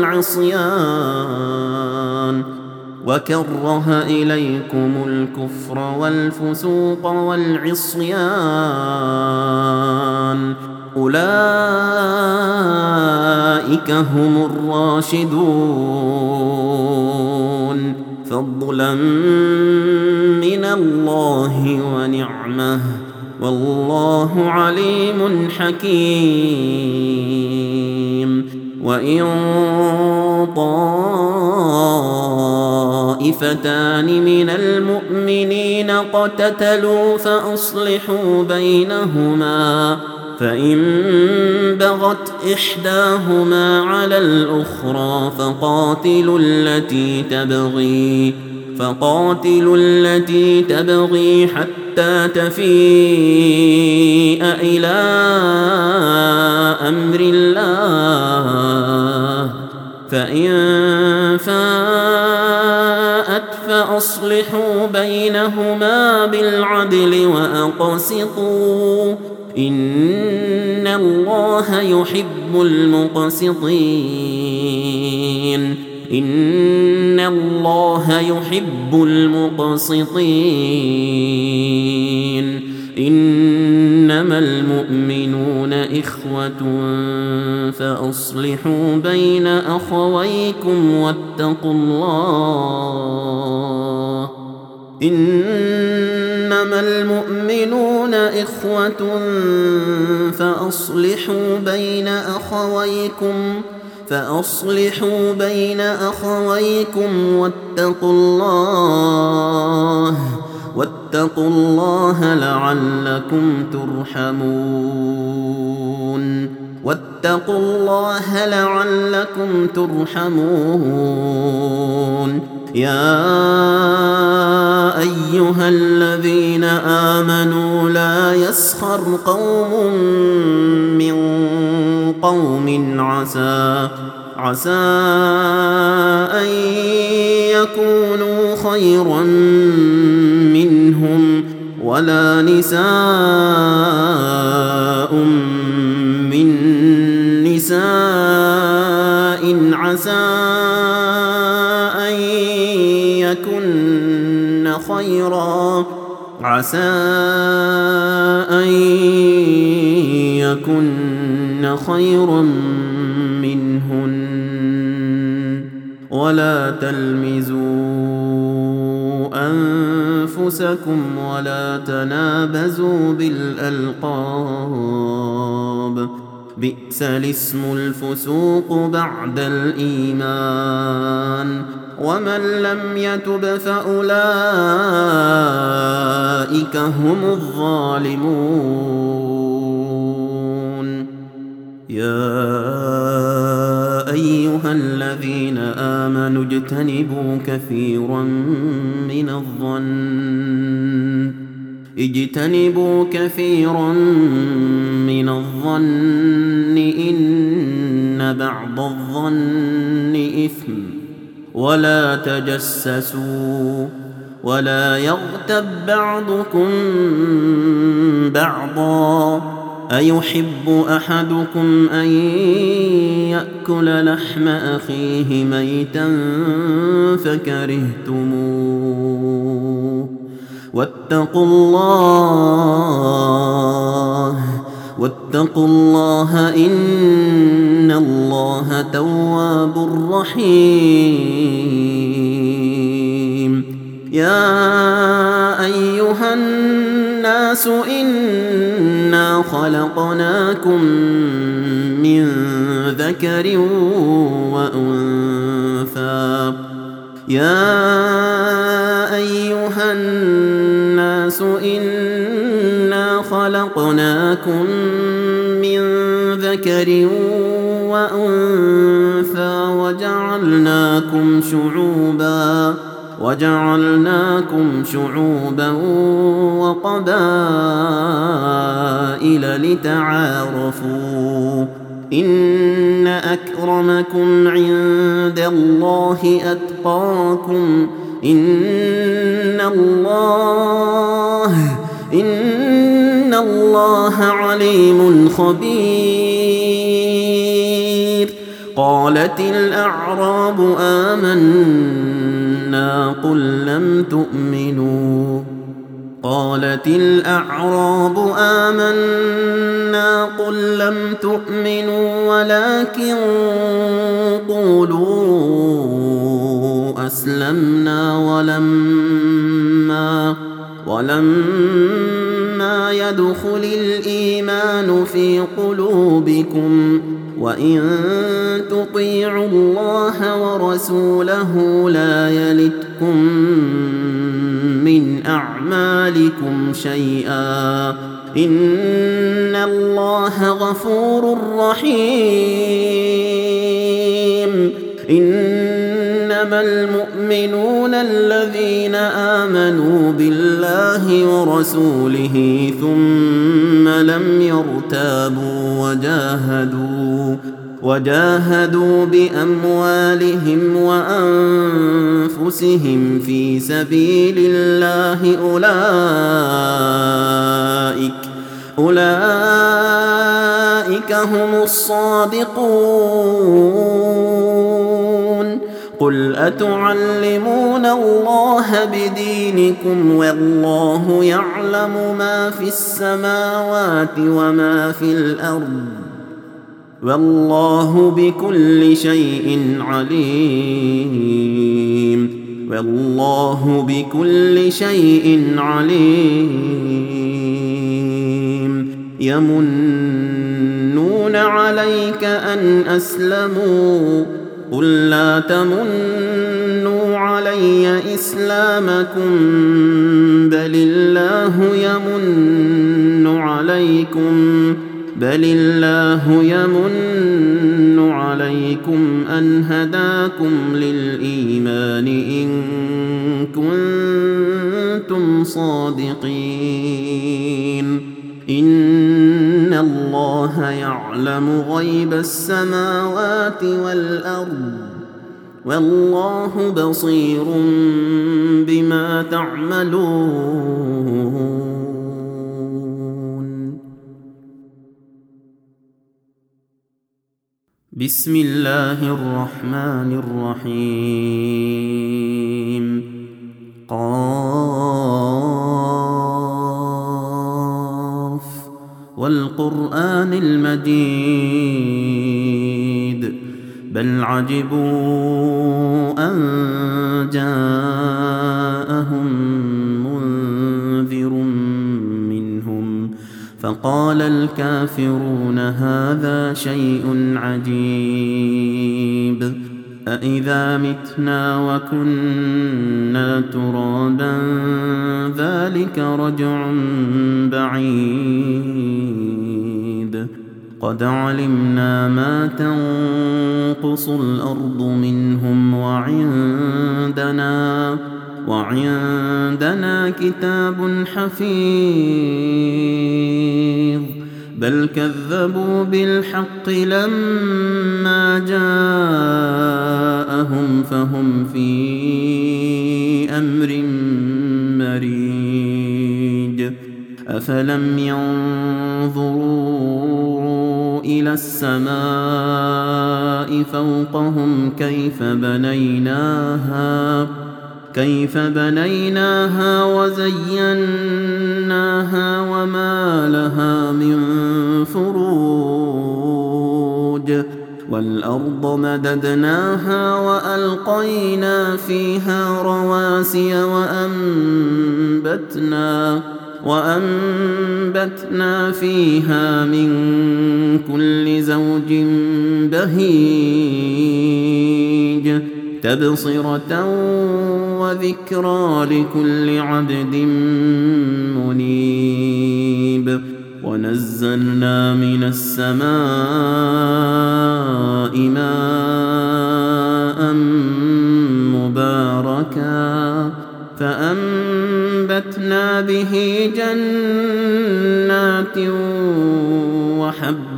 والعصيان وكره إليكم الكفر والفسوق والعصيان أولئك هم الراشدون فضلا من الله ونعمه والله عليم حكيم وإن طائفتان من المؤمنين اقتتلوا فأصلحوا بينهما فإن بغت إحداهما على الأخرى فقاتلوا التي تبغي فقاتلوا التي تبغي حتى تفيء إلى أمر الله فإن فاءت فأصلحوا بينهما بالعدل وأقسطوا إن الله يحب المقسطين إن الله يحب المقسطين إنما المؤمنون إخوة فأصلحوا بين أخويكم واتقوا الله إنما المؤمنون إخوة فأصلحوا بين أخويكم فأصلحوا بين أخويكم واتقوا الله واتقوا الله لعلكم ترحمون واتقوا الله لعلكم ترحمون يا أيها الذين آمنوا لا يسخر قوم من قوم عسى عسى أن يكونوا خيرا منهم ولا نساء من نساء عسى أن يكن خيرا عسى أن يكن خيرا منهن ولا تلمزوا أنفسكم ولا تنابزوا بالألقاب بئس الاسم الفسوق بعد الإيمان ومن لم يتب فأولئك هم الظالمون يا أيها الذين آمنوا اجتنبوا كثيرا من الظن اجتنبوا كثيرا من الظن إن بعض الظن إثم ولا تجسسوا ولا يغتب بعضكم بعضا أيحب أحدكم أن يأكل لحم أخيه ميتا فكرهتموه واتقوا الله واتقوا الله إن الله تواب رحيم يا أيها الناس إنا خلقناكم من ذكر وأنثى يا أيها الناس إنا خلقناكم من ذكر وأنثى وجعلناكم شعوبا وجعلناكم شعوبا وقبائل لتعارفوا إن أكرمكم عند الله أتقاكم إن الله إن الله عليم خبير. قالت الأعراب آمنا قل لم تؤمنوا قالت الأعراب آمنا قل لم تؤمنوا ولكن قولوا أسلمنا ولما ولما يدخل الإيمان في قلوبكم وإن تطيعوا الله ورسوله لا يلتكم من أعمالكم شيئا إن الله غفور رحيم. إنما المؤمنون الذين آمنوا بالله ورسوله ثم لم يرتابوا وجاهدوا وجاهدوا بأموالهم وأنفسهم في سبيل الله أولئك أولئك هم الصادقون. قل أتعلمون الله بدينكم والله يعلم ما في السماوات وما في الأرض والله بكل شيء عليم والله بكل شيء عليم. يمنون عليك أن أسلموا قل لا تمنوا علي إسلامكم بل الله يمن عليكم بل الله يمن عليكم أن هداكم للإيمان إن كنتم صادقين. إن الله يعلم غيب السماوات والأرض والله بصير بما تعملون. بسم الله الرحمن الرحيم. قاف والقرآن المجيد بل عجبوا أن جاءهم منذر منهم فقال الكافرون هذا شيء عجيب أإذا متنا وكنا ترابا ذلك رجع بعيد قد علمنا ما تنقص الأرض منهم وعندنا وعندنا كتاب حفيظ بل كذبوا بالحق لما جاءهم فهم في أمر مريج أفلم ينظروا إلى السماء فوقهم كيف بنيناها كيف بنيناها وزيناها وما لها من فروج والأرض مددناها وألقينا فيها رواسي وأنبتنا وأنبتنا فيها من كل زوج بهيج تبصرة وذكرى لكل عبد منيب ونزلنا من السماء ماء مباركا فأنبتنا به جنات وحب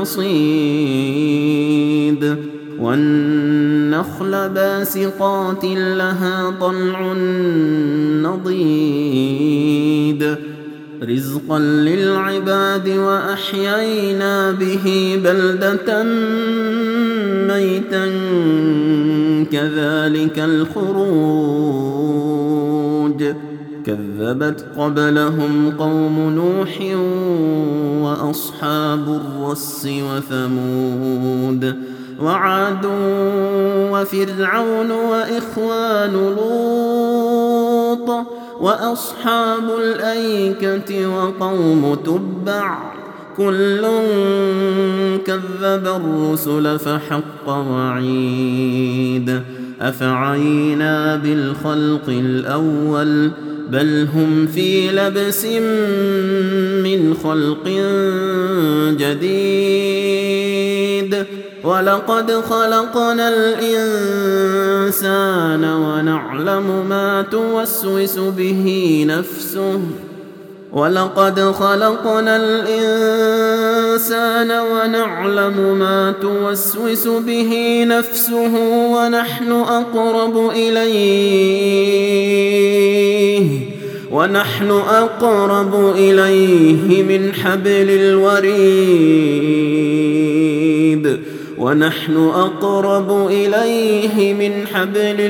الحصيد والنخل باسقات لها طلع نضيد رزقا للعباد وأحيينا به بلدة ميتا كذلك الخروج كذبت قبلهم قوم نوح وأصحاب الرس وثمود وعاد وفرعون وإخوان لوط وأصحاب الأيكة وقوم تبع كل كذب الرسل فحق وعيد أفعينا بالخلق الأول بل هم في لبس من خلق جديد ولقد خلقنا الإنسان ونعلم ما توسوس به نفسه ولقد خلقنا الإنسان ونعلم ما توسوس به نفسه ونحن أقرب إليه ونحن أقرب إليه من حبل الوريد ونحن أقرب إليه من حبل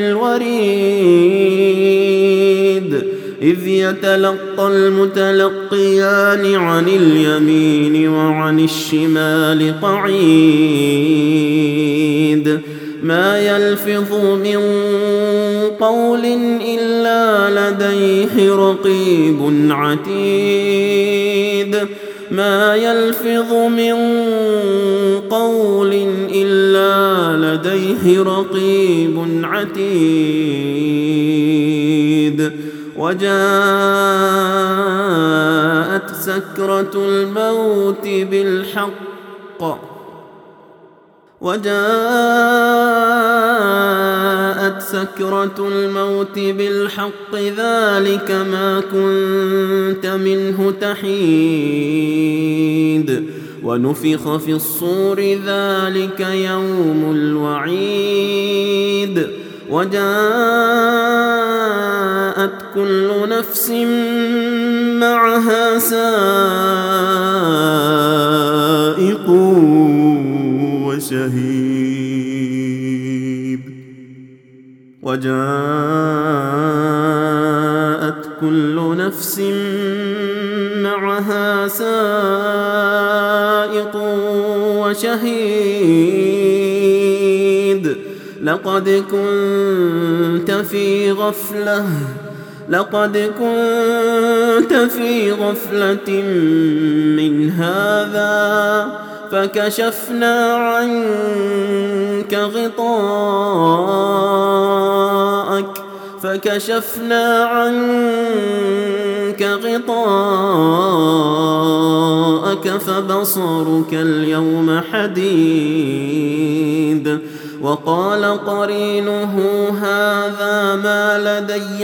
الوريد إذ يتلقى المتلقيان عن اليمين وعن الشمال قعيد ما يلفظ من قول إلا لديه رقيب عتيد ما يلفظ من قول إلا لديه رقيب عتيد وجاءت سكرة الموت بالحق وجاءت سكرة الموت بالحق ذلك ما كنت منه تحيد ونفخ في الصور ذلك يوم الوعيد وجاءت كل نفس معها سائق وشهيد وجاءت كل نفس معها سائق وشهيد لقد كنت في غفلة لقد كنت في غفلة من هذا فكشفنا عنك غطاءك فكشفنا عنك غطاءك فبصرك اليوم حديد وقال قرينه هذا ما لدي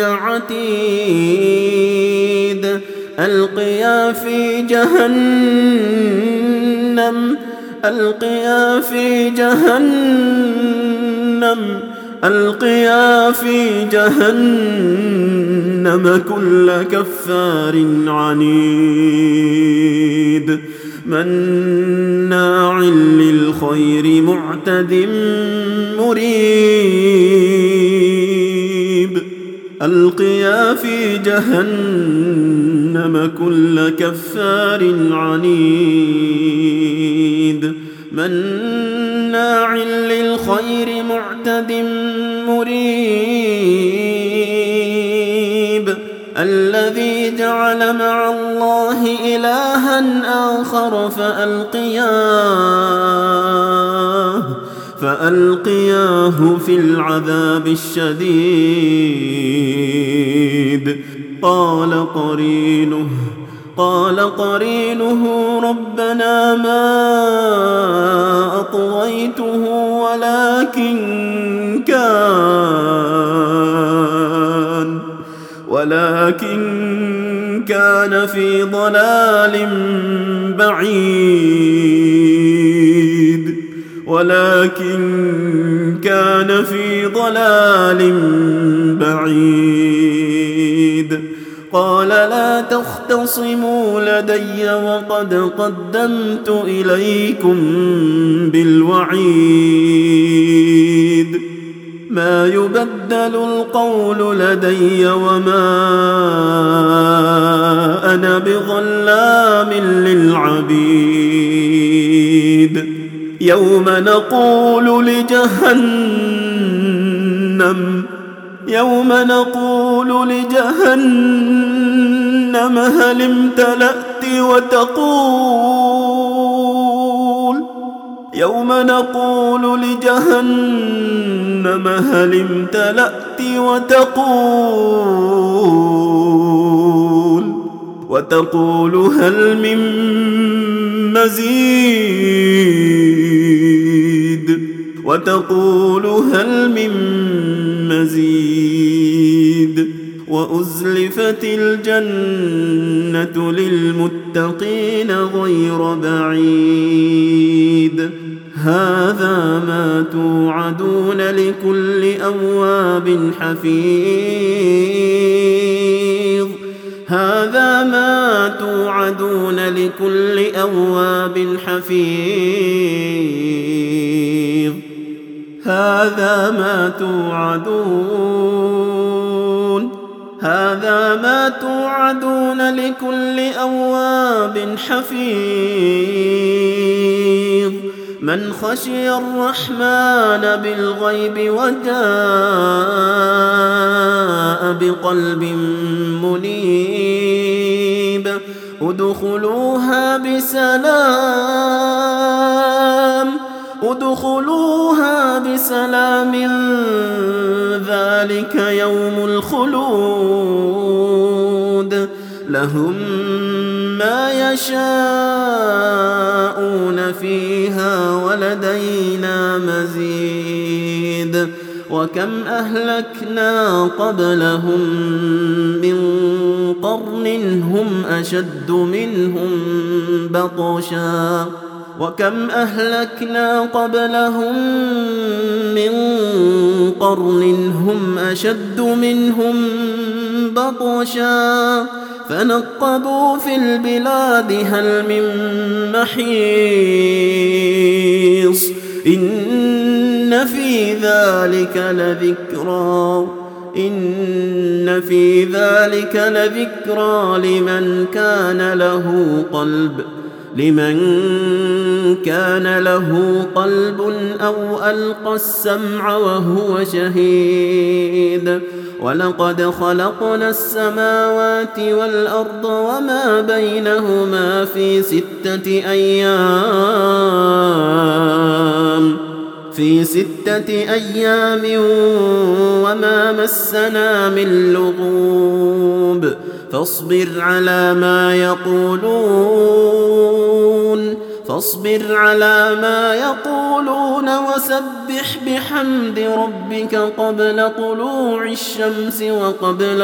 عتيد ألقيا في جهنم ألقيا في جهنم ألقيا في جهنم كل كفار عنيد مناع للخير معتد مريب ألقيا في جهنم كل كفار عنيد مناع للخير معتد مريب الذي جعل مع الله إلها آخر فألقياه فألقياه في العذاب الشديد قال قرينه قال قرينه ربنا ما أطغيته ولكن كان ولكن كان في ضلال بعيد ولكن كان في ضلال بعيد قال لا تختصموا لدي وقد قدمت إليكم بالوعيد ما يبدل القول لدي وما أنا بظلام للعبيد يوم نقول لجهنم يوم نقول لجهنم هل امتلأت وتقول يوم نقول لجهنم هل امتلأت وتقول وتقول هل من مزيد وتقول هل من مزيد وأزلفت الجنة للمتقين غير بعيد هذا ما توعدون لكل أواب حفيظ هذا ما توعدون لكل أواب حفيظ هذا ما توعدون هذا ما توعدون لكل أواب حفيظ من خشي الرحمن بالغيب وجاء بقلب منيب ادخلوها بسلام ادخلوها بسلام ذلك يوم الخلود لهم ما يشاءون فيها ولدينا مزيد وكم أهلكنا قبلهم من قرن هم أشد منهم بطشا وكم أهلكنا قبلهم من قرن هم أشد منهم بطشا فنقبوا في البلاد هل من محيص إن في ذلك لذكرى إن في ذلك لذكرى لمن كان له قلب لمن كان له قلب أو ألقى السمع وهو شهيد ولقد خلقنا السماوات والأرض وما بينهما في ستة أيام في ستة أيام وما مسنا من لغوب فاصبر على ما يقولون فاصبر على ما يقولون وسبح بحمد ربك قبل طلوع الشمس وقبل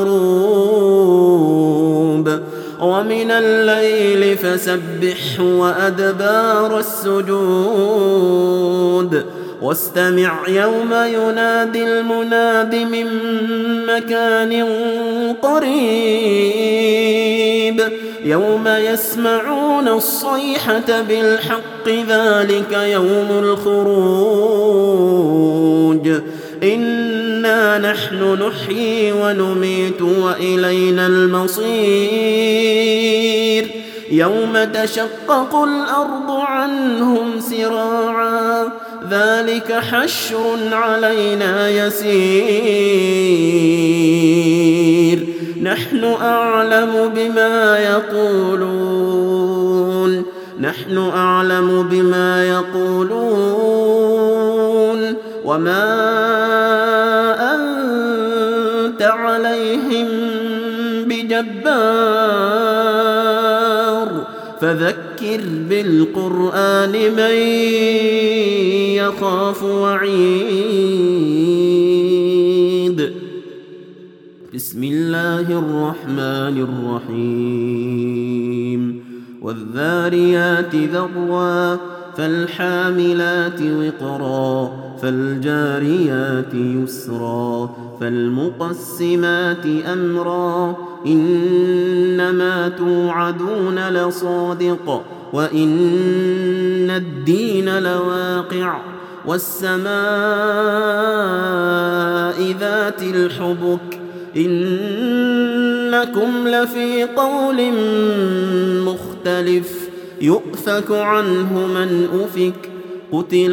الغروب ومن الليل فسبحه وأدبار السجود واستمع يوم ينادي المناد من مكان قريب يوم يسمعون الصيحة بالحق ذلك يوم الخروج إنا نحن نحيي ونميت وإلينا المصير يوم تشقق الأرض عنهم سراعا ذلك حشر علينا يسير نحن أعلم بما يقولون نحن أعلم بما يقولون وما أنت عليهم بجبار فذكر بالقرآن من يخاف وعيد. بسم الله الرحمن الرحيم. والذاريات ذروا فالحاملات وقرا فالجاريات يسرا فالمقسمات أمرا إنما توعدون لصادق وإن الدين لواقع والسماء ذات الحبك إنكم لفي قول مختلف يؤفك عنه من أفك قتل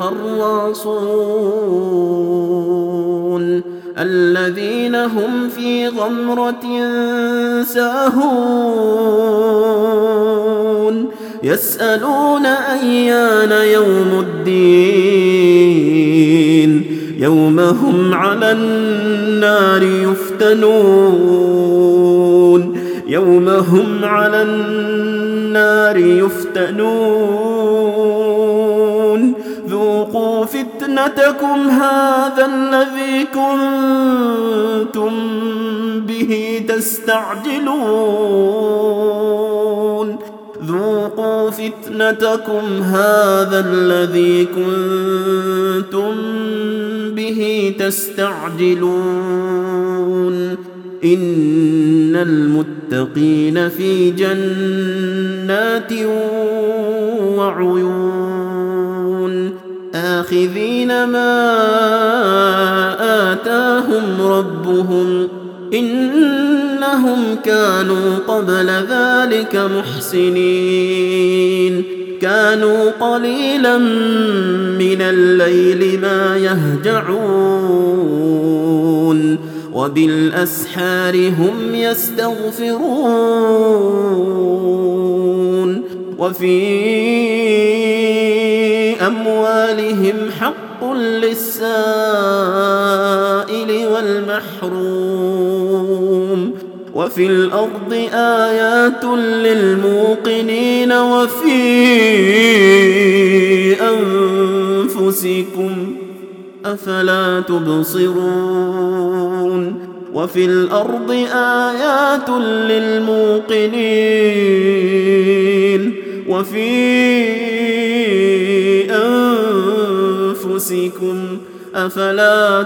الخراصون الذين هم في غمرة ساهون يسألون أيان يوم الدين يوم هم على النار يفتنون يوم هم على النار يفتنون ذوقوا فتنتكم هذا الذي كنتم به تستعجلون ذوقوا فتنتكم هذا الذي كنتم به تستعجلون إن المتقين في جنات وعيون آخذين ما آتاهم ربهم إنهم كانوا قبل ذلك محسنين كانوا قليلا من الليل ما يهجعون وبالأسحار هم يستغفرون وفي أموالهم حق للسائل والمحروم وفي الأرض آيات للموقنين وفي أنفسكم أفلا تبصرون وفي الأرض آيات للموقنين وفي أنفسكم أفلا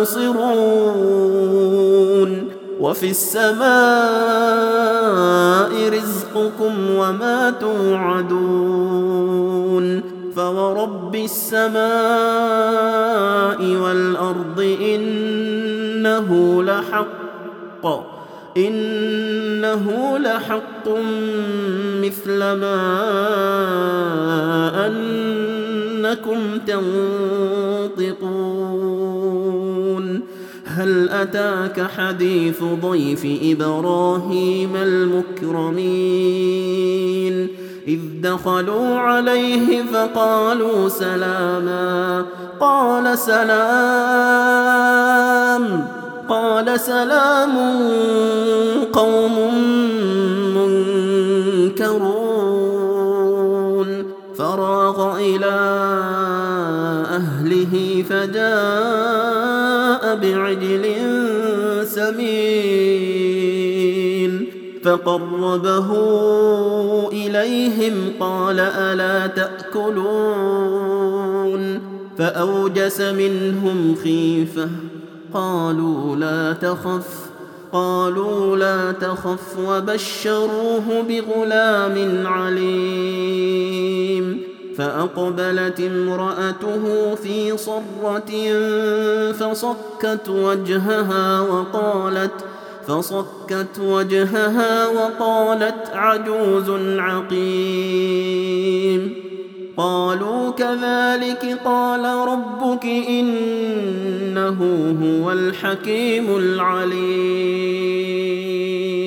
تبصرون وفي السماء رزقكم وما توعدون فورب السماء والأرض إنه لحق إنه لحق مثل ما أنكم تنطقون هل أتاك حديث ضيف إبراهيم المكرمين إذ دخلوا عليه فقالوا سلاما قال سلام قال سلام قوم منكرون فراغ إلى أهله فجاء بعجل سمين فقربه إليهم قال ألا تأكلون فأوجس منهم خيفة قالوا لا تخف قالوا لا تخف وبشروه بغلام عليم فأقبلت امرأته في صرة فصكت وجهها وقالت فصكت وجهها وقالت عجوز عقيم قالوا كذلك قال ربك إنه هو الحكيم العليم